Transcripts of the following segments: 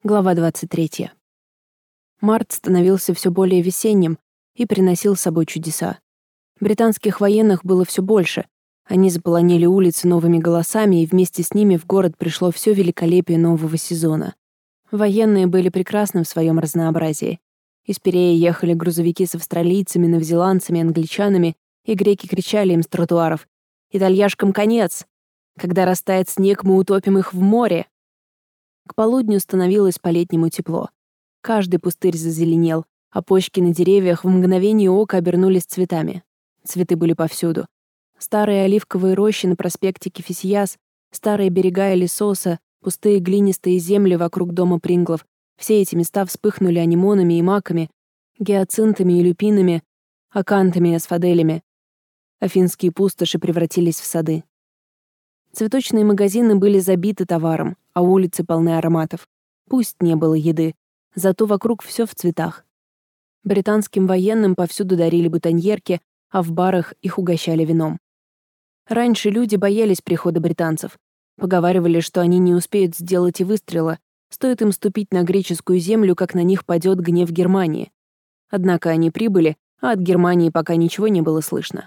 Глава 23. Март становился все более весенним и приносил с собой чудеса. Британских военных было все больше. Они заполонили улицы новыми голосами, и вместе с ними в город пришло все великолепие нового сезона. Военные были прекрасны в своем разнообразии. Из Пирея ехали грузовики с австралийцами, новозеландцами, англичанами, и греки кричали им с тротуаров: «Итальяшкам конец! Когда растает снег, мы утопим их в море!» К полудню становилось по-летнему тепло. Каждый пустырь зазеленел, а почки на деревьях в мгновение ока обернулись цветами. Цветы были повсюду. Старые оливковые рощи на проспекте Кефисьяс, старые берега Элисоса, пустые глинистые земли вокруг дома Принглов — все эти места вспыхнули анимонами и маками, гиацинтами и люпинами, акантами и асфаделями. Афинские пустоши превратились в сады. Цветочные магазины были забиты товаром, а улицы полны ароматов. Пусть не было еды, зато вокруг все в цветах. Британским военным повсюду дарили бутоньерки, а в барах их угощали вином. Раньше люди боялись прихода британцев. Поговаривали, что они не успеют сделать и выстрела, стоит им ступить на греческую землю, как на них падет гнев Германии. Однако они прибыли, а от Германии пока ничего не было слышно.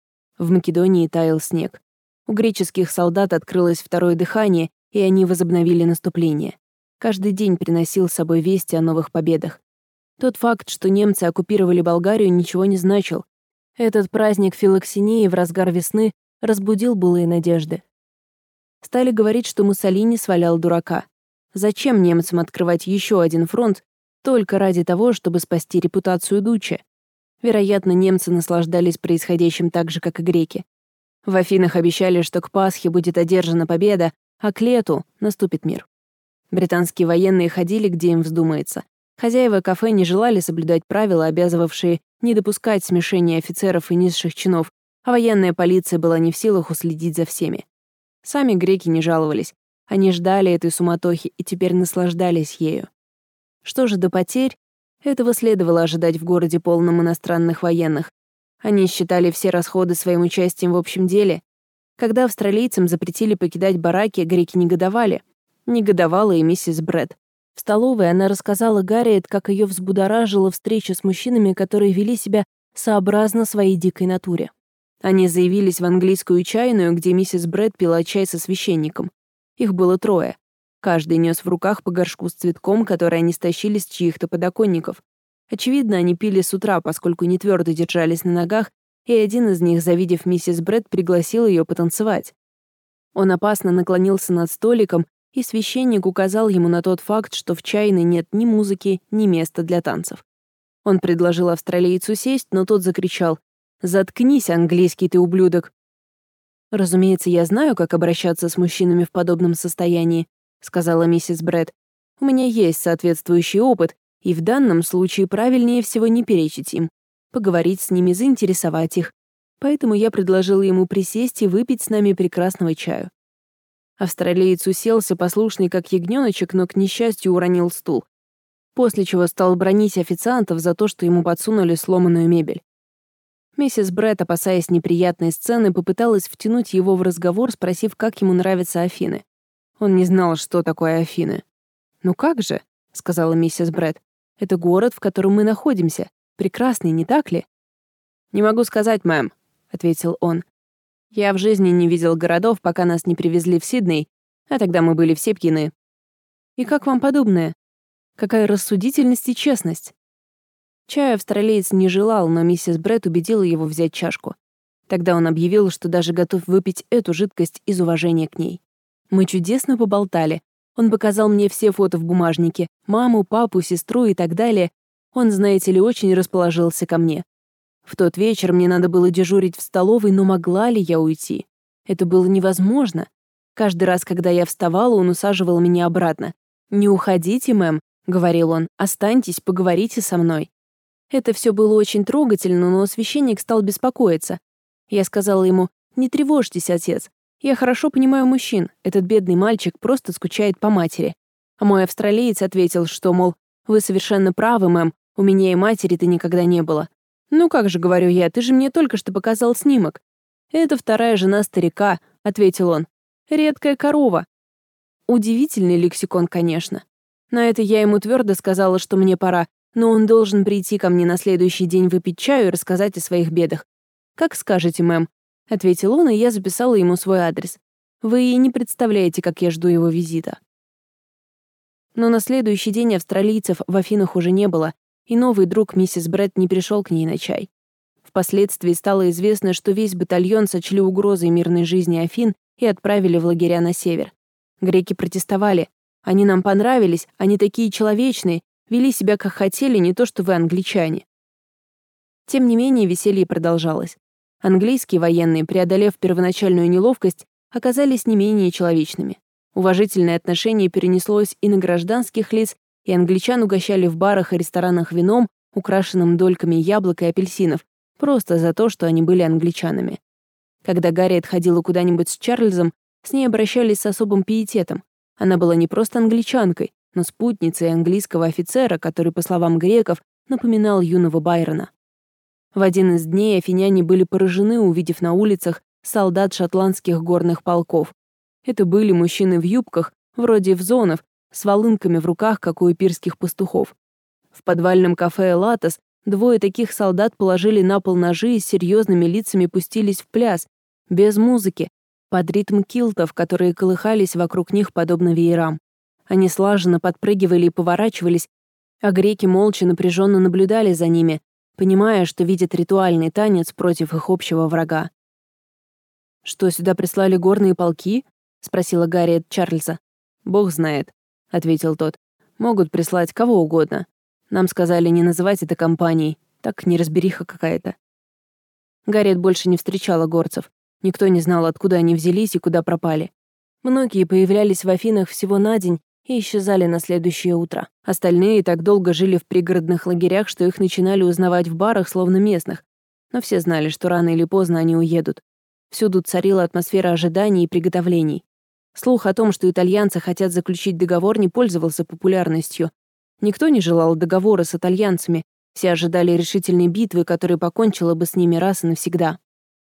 В Македонии таял снег. У греческих солдат открылось второе дыхание, и они возобновили наступление. Каждый день приносил с собой вести о новых победах. Тот факт, что немцы оккупировали Болгарию, ничего не значил. Этот праздник филоксении в разгар весны разбудил былые надежды. Стали говорить, что Муссолини свалял дурака. Зачем немцам открывать еще один фронт только ради того, чтобы спасти репутацию Дуччи? Вероятно, немцы наслаждались происходящим так же, как и греки. В Афинах обещали, что к Пасхе будет одержана победа, а к лету наступит мир. Британские военные ходили, где им вздумается. Хозяева кафе не желали соблюдать правила, обязывавшие не допускать смешения офицеров и низших чинов, а военная полиция была не в силах уследить за всеми. Сами греки не жаловались. Они ждали этой суматохи и теперь наслаждались ею. Что же до потерь? Этого следовало ожидать в городе, полном иностранных военных. Они считали все расходы своим участием в общем деле. Когда австралийцам запретили покидать бараки, греки негодовали. Негодовала и миссис Брэд. В столовой она рассказала Гарриет, как ее взбудоражила встреча с мужчинами, которые вели себя сообразно своей дикой натуре. Они заявились в английскую чайную, где миссис Брэд пила чай со священником. Их было 3. Каждый нес в руках по горшку с цветком, который они стащили с чьих-то подоконников. Очевидно, они пили с утра, поскольку не твердо держались на ногах, и один из них, завидев миссис Брэд, пригласил ее потанцевать. Он опасно наклонился над столиком, и священник указал ему на тот факт, что в чайной нет ни музыки, ни места для танцев. Он предложил австралийцу сесть, но тот закричал: «Заткнись, английский ты ублюдок!» «Разумеется, я знаю, как обращаться с мужчинами в подобном состоянии», — сказала миссис Брэд. «У меня есть соответствующий опыт, и в данном случае правильнее всего не перечить им, поговорить с ними, заинтересовать их. Поэтому я предложила ему присесть и выпить с нами прекрасного чаю». Австралиец уселся, послушный как ягнёночек, но, к несчастью, уронил стул, после чего стал бранить официантов за то, что ему подсунули сломанную мебель. Миссис Брэд, опасаясь неприятной сцены, попыталась втянуть его в разговор, спросив, как ему нравятся Афины. Он не знал, что такое Афины. «Ну как же», — сказала миссис Брэд, — «это город, в котором мы находимся. Прекрасный, не так ли?» «Не могу сказать, мэм», — ответил он. «Я в жизни не видел городов, пока нас не привезли в Сидней, а тогда мы были все пьяны». «И как вам подобное? Какая рассудительность и честность!» Чая австралиец не желал, но миссис Брэд убедила его взять чашку. Тогда он объявил, что даже готов выпить эту жидкость из уважения к ней. Мы чудесно поболтали. Он показал мне все фото в бумажнике, маму, папу, сестру и так далее. Он, знаете ли, очень расположился ко мне. В тот вечер мне надо было дежурить в столовой, но могла ли я уйти? Это было невозможно. Каждый раз, когда я вставала, он усаживал меня обратно. «Не уходите, мэм», — говорил он, — «останьтесь, поговорите со мной». Это все было очень трогательно, но священник стал беспокоиться. Я сказала ему: «Не тревожьтесь, отец. Я хорошо понимаю мужчин. Этот бедный мальчик просто скучает по матери». А мой австралиец ответил, что, мол, «Вы совершенно правы, мэм, у меня и матери-то никогда не было». «Ну как же, — говорю я, — ты же мне только что показал снимок». «Это вторая жена старика», — ответил он. «Редкая корова». Удивительный лексикон, конечно. На это я ему твердо сказала, что мне пора, но он должен прийти ко мне на следующий день выпить чаю и рассказать о своих бедах. «Как скажете, мэм», — ответил он, и я записала ему свой адрес. Вы и не представляете, как я жду его визита. Но на следующий день австралийцев в Афинах уже не было, и новый друг миссис Бретт не пришел к ней на чай. Впоследствии стало известно, что весь батальон сочли угрозой мирной жизни Афин и отправили в лагеря на север. Греки протестовали. Они нам понравились, они такие человечные, вели себя как хотели, не то что вы, англичане. Тем не менее, веселье продолжалось. Английские военные, преодолев первоначальную неловкость, оказались не менее человечными. Уважительное отношение перенеслось и на гражданских лиц, и англичан угощали в барах и ресторанах вином, украшенным дольками яблок и апельсинов, просто за то, что они были англичанами. Когда Гарриет ходила куда-нибудь с Чарльзом, с ней обращались с особым пиететом. Она была не просто англичанкой, но спутницей английского офицера, который, по словам греков, напоминал юного Байрона. В один из дней афиняне были поражены, увидев на улицах солдат шотландских горных полков. Это были мужчины в юбках, вроде евзонов, с волынками в руках, как у эпирских пастухов. В подвальном кафе «Элатос» двое таких солдат положили на пол ножи и с серьезными лицами пустились в пляс, без музыки, под ритм килтов, которые колыхались вокруг них подобно веерам. Они слаженно подпрыгивали и поворачивались, а греки молча напряженно наблюдали за ними, понимая, что видят ритуальный танец против их общего врага. «Что, сюда прислали горные полки?» — спросила Гарриет Чарльза. «Бог знает», — ответил тот. «Могут прислать кого угодно. Нам сказали не называть это компанией, так неразбериха какая-то». Гарриет больше не встречала горцев. Никто не знал, откуда они взялись и куда пропали. Многие появлялись в Афинах всего на день и исчезали на следующее утро. Остальные так долго жили в пригородных лагерях, что их начинали узнавать в барах, словно местных. Но все знали, что рано или поздно они уедут. Всюду царила атмосфера ожиданий и приготовлений. Слух о том, что итальянцы хотят заключить договор, не пользовался популярностью. Никто не желал договора с итальянцами, все ожидали решительной битвы, которая покончила бы с ними раз и навсегда.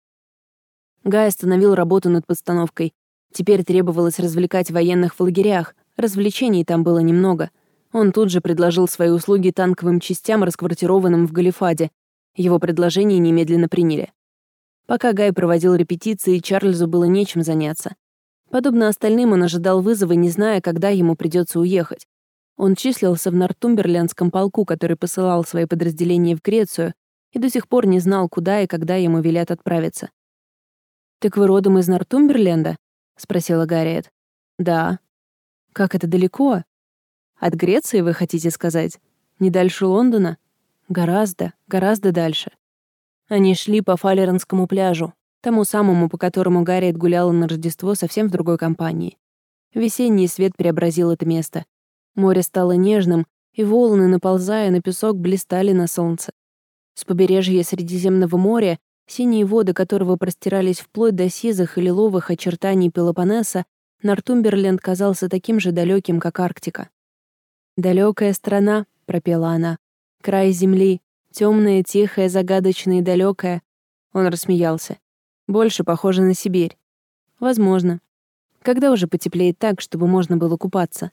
Гай остановил работу над подстановкой. Теперь требовалось развлекать военных в лагерях, развлечений там было немного. Он тут же предложил свои услуги танковым частям, расквартированным в Галифаде. Его предложение немедленно приняли. Пока Гай проводил репетиции, Чарльзу было нечем заняться. Подобно остальным, он ожидал вызова, не зная, когда ему придется уехать. Он числился в Нортумберлендском полку, который посылал свои подразделения в Грецию, и до сих пор не знал, куда и когда ему велят отправиться. «Так вы родом из Нортумберленда?» — спросила Гарриет. «Да». «Как это далеко?» «От Греции, вы хотите сказать? Не дальше Лондона?» «Гораздо, гораздо дальше». Они шли по Фалеронскому пляжу, тому самому, по которому Гарриет гуляла на Рождество совсем в другой компании. Весенний свет преобразил это место. Море стало нежным, и волны, наползая на песок, блистали на солнце. С побережья Средиземного моря, синие воды которого простирались вплоть до сизых и лиловых очертаний Пелопоннеса, Нортумберленд казался таким же далеким, как Арктика. «Далекая страна», — пропела она, — «край земли, темная, тихая, загадочная и далекая». Он рассмеялся. «Больше похоже на Сибирь». «Возможно. Когда уже потеплеет так, чтобы можно было купаться?»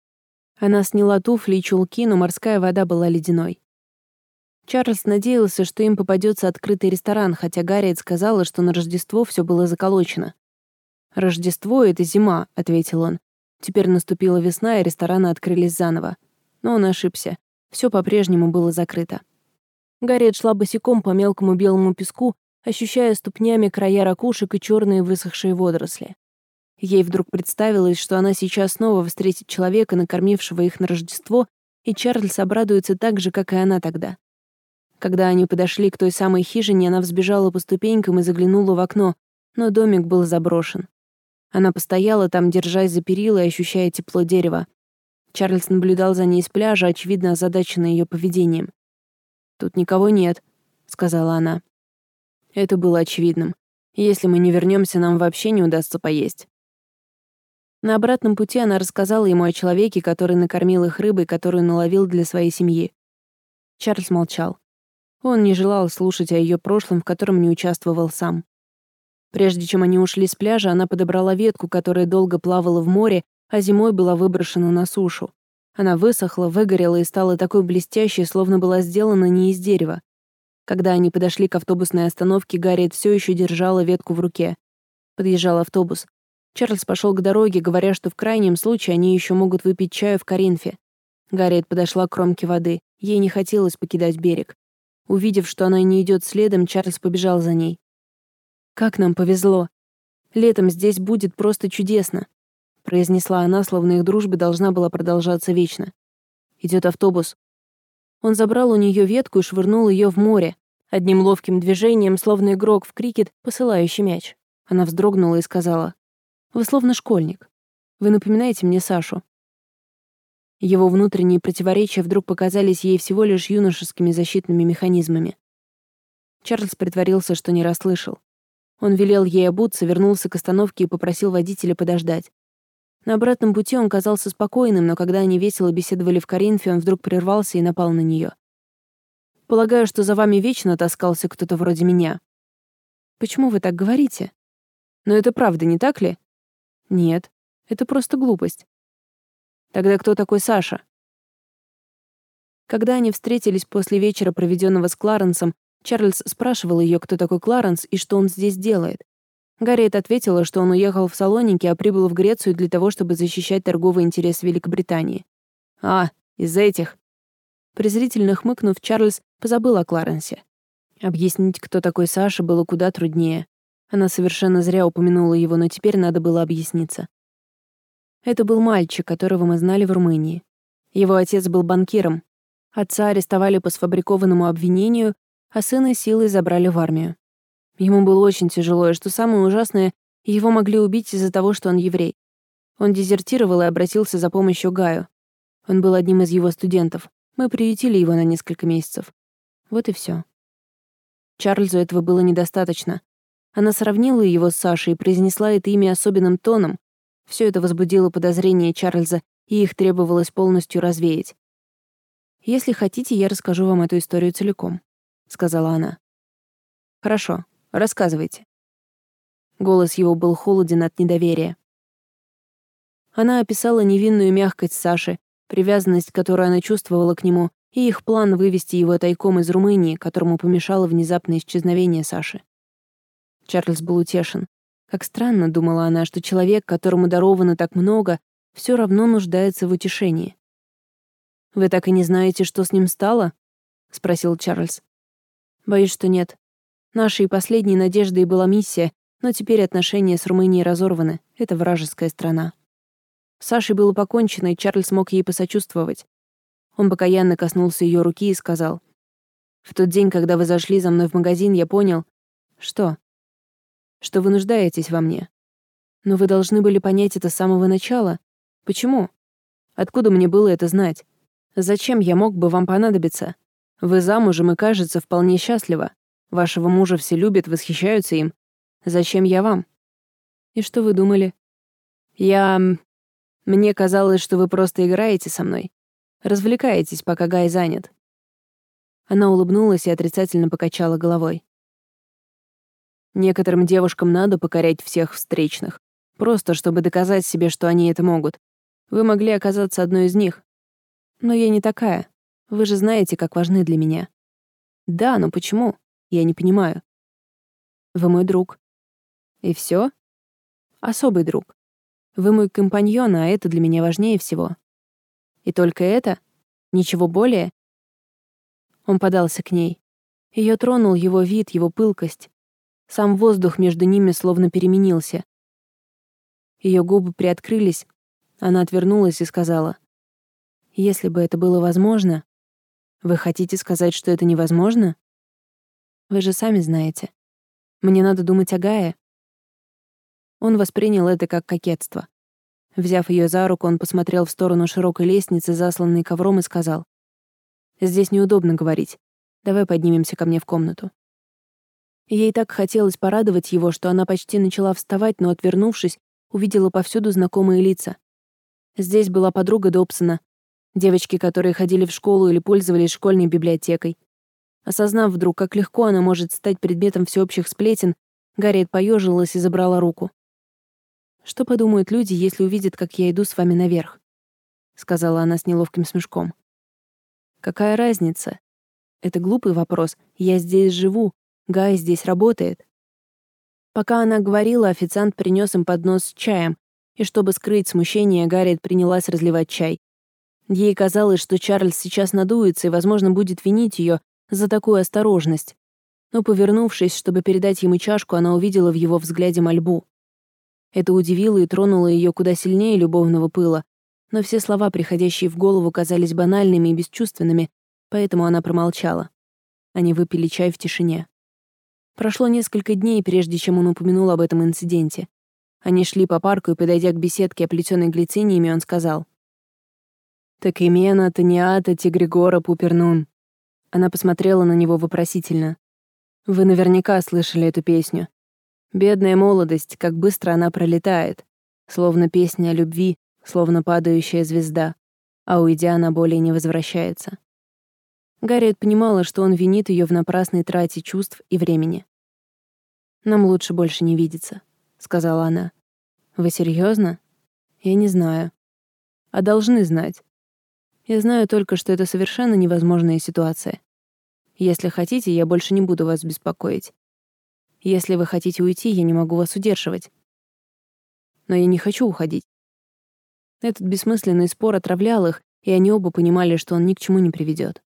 Она сняла туфли и чулки, но морская вода была ледяной. Чарльз надеялся, что им попадется открытый ресторан, хотя Гарриет сказала, что на Рождество все было заколочено. «Рождество — это зима», — ответил он. Теперь наступила весна, и рестораны открылись заново. Но он ошибся. Все по-прежнему было закрыто. Гарриет шла босиком по мелкому белому песку, ощущая ступнями края ракушек и черные высохшие водоросли. Ей вдруг представилось, что она сейчас снова встретит человека, накормившего их на Рождество, и Чарльз обрадуется так же, как и она тогда. Когда они подошли к той самой хижине, она взбежала по ступенькам и заглянула в окно, но домик был заброшен. Она постояла там, держась за перила и ощущая тепло дерева. Чарльз наблюдал за ней с пляжа, очевидно озадаченный ее поведением. «Тут никого нет», — сказала она. Это было очевидным. Если мы не вернемся, нам вообще не удастся поесть. На обратном пути она рассказала ему о человеке, который накормил их рыбой, которую наловил для своей семьи. Чарльз молчал. Он не желал слушать о ее прошлом, в котором не участвовал сам. Прежде чем они ушли с пляжа, она подобрала ветку, которая долго плавала в море, а зимой была выброшена на сушу. Она высохла, выгорела и стала такой блестящей, словно была сделана не из дерева. Когда они подошли к автобусной остановке, Гарриет все еще держала ветку в руке. Подъезжал автобус. Чарльз пошел к дороге, говоря, что в крайнем случае они еще могут выпить чаю в Коринфе. Гарриет подошла к кромке воды. Ей не хотелось покидать берег. Увидев, что она не идет следом, Чарльз побежал за ней. «Как нам повезло! Летом здесь будет просто чудесно!» произнесла она, словно их дружба должна была продолжаться вечно. Идет автобус. Он забрал у нее ветку и швырнул ее в море, одним ловким движением, словно игрок в крикет, посылающий мяч. Она вздрогнула и сказала: «Вы словно школьник. Вы напоминаете мне Сашу». Его внутренние противоречия вдруг показались ей всего лишь юношескими защитными механизмами. Чарльз притворился, что не расслышал. Он велел ей обуться, вернулся к остановке и попросил водителя подождать. На обратном пути он казался спокойным, но когда они весело беседовали в Коринфе, он вдруг прервался и напал на нее. «Полагаю, что за вами вечно таскался кто-то вроде меня». «Почему вы так говорите?» «Но это правда, не так ли?» «Нет, это просто глупость». «Тогда кто такой Саша?» Когда они встретились после вечера, проведенного с Кларенсом, Чарльз спрашивал ее, кто такой Кларенс и что он здесь делает. Гарриет ответила, что он уехал в Салоники, а прибыл в Грецию для того, чтобы защищать торговый интерес Великобритании. «А, из-за этих...» Презрительно хмыкнув, Чарльз позабыл о Кларенсе. Объяснить, кто такой Саша, было куда труднее. Она совершенно зря упомянула его, но теперь надо было объясниться. Это был мальчик, которого мы знали в Румынии. Его отец был банкиром. Отца арестовали по сфабрикованному обвинению, а сына силой забрали в армию. Ему было очень тяжело, и что самое ужасное, его могли убить из-за того, что он еврей. Он дезертировал и обратился за помощью Гаю. Он был одним из его студентов. Мы приютили его на несколько месяцев. Вот и все. Чарльзу этого было недостаточно. Она сравнила его с Сашей и произнесла это имя особенным тоном. Все это возбудило подозрения Чарльза, и их требовалось полностью развеять. «Если хотите, я расскажу вам эту историю целиком», — сказала она. «Хорошо. Рассказывайте». Голос его был холоден от недоверия. Она описала невинную мягкость Саши, привязанность, которую она чувствовала к нему, и их план вывести его тайком из Румынии, которому помешало внезапное исчезновение Саши. Чарльз был утешен. Как странно, думала она, что человек, которому даровано так много, все равно нуждается в утешении. «Вы так и не знаете, что с ним стало?» — спросил Чарльз. «Боюсь, что нет. Нашей последней надеждой была миссия, но теперь отношения с Румынией разорваны. Это вражеская страна». С Сашей было покончено, и Чарльз мог ей посочувствовать. Он покаянно коснулся ее руки и сказал: «В тот день, когда вы зашли за мной в магазин, я понял...» «Что?» «Что вы нуждаетесь во мне. Но вы должны были понять это с самого начала. Почему? Откуда мне было это знать? Зачем я мог бы вам понадобиться? Вы замужем и, кажется, вполне счастлива. Вашего мужа все любят, восхищаются им. Зачем я вам?» «И что вы думали?» Мне казалось, что вы просто играете со мной. Развлекаетесь, пока Гай занят». Она улыбнулась и отрицательно покачала головой. «Некоторым девушкам надо покорять всех встречных, просто чтобы доказать себе, что они это могут. Вы могли оказаться одной из них. Но я не такая. Вы же знаете, как важны для меня». «Да, но почему? Я не понимаю». «Вы мой друг». «И все? Особый друг. Вы мой компаньон, а это для меня важнее всего». «И только это? Ничего более?» Он подался к ней. Ее тронул его вид, его пылкость. Сам воздух между ними словно переменился. Ее губы приоткрылись. Она отвернулась и сказала: «Если бы это было возможно...» «Вы хотите сказать, что это невозможно?» «Вы же сами знаете. Мне надо думать о Гае». Он воспринял это как кокетство. Взяв ее за руку, он посмотрел в сторону широкой лестницы, засланной ковром, и сказал: «Здесь неудобно говорить. Давай поднимемся ко мне в комнату». Ей так хотелось порадовать его, что она почти начала вставать, но, отвернувшись, увидела повсюду знакомые лица. Здесь была подруга Добсона, девочки, которые ходили в школу или пользовались школьной библиотекой. Осознав вдруг, как легко она может стать предметом всеобщих сплетен, Гарриет поежилась и забрала руку. «Что подумают люди, если увидят, как я иду с вами наверх?» — сказала она с неловким смешком. «Какая разница? Это глупый вопрос. Я здесь живу. Гай здесь работает». Пока она говорила, официант принес им поднос с чаем, и чтобы скрыть смущение, Гарриет принялась разливать чай. Ей казалось, что Чарльз сейчас надуется и, возможно, будет винить ее за такую осторожность. Но, повернувшись, чтобы передать ему чашку, она увидела в его взгляде мольбу. Это удивило и тронуло ее куда сильнее любовного пыла, но все слова, приходящие в голову, казались банальными и бесчувственными, поэтому она промолчала. Они выпили чай в тишине. Прошло несколько дней, прежде чем он упомянул об этом инциденте. Они шли по парку, и, подойдя к беседке, оплетенной глициниями, он сказал: «Так имена Таниата Тигригора Пупернун». Она посмотрела на него вопросительно. «Вы наверняка слышали эту песню. Бедная молодость, как быстро она пролетает. Словно песня о любви, словно падающая звезда. А уйдя, она более не возвращается». Гарриет понимала, что он винит ее в напрасной трате чувств и времени. «Нам лучше больше не видеться», — сказала она. «Вы серьезно? Я не знаю. А должны знать. Я знаю только, что это совершенно невозможная ситуация. Если хотите, я больше не буду вас беспокоить. Если вы хотите уйти, я не могу вас удерживать. Но я не хочу уходить». Этот бессмысленный спор отравлял их, и они оба понимали, что он ни к чему не приведет.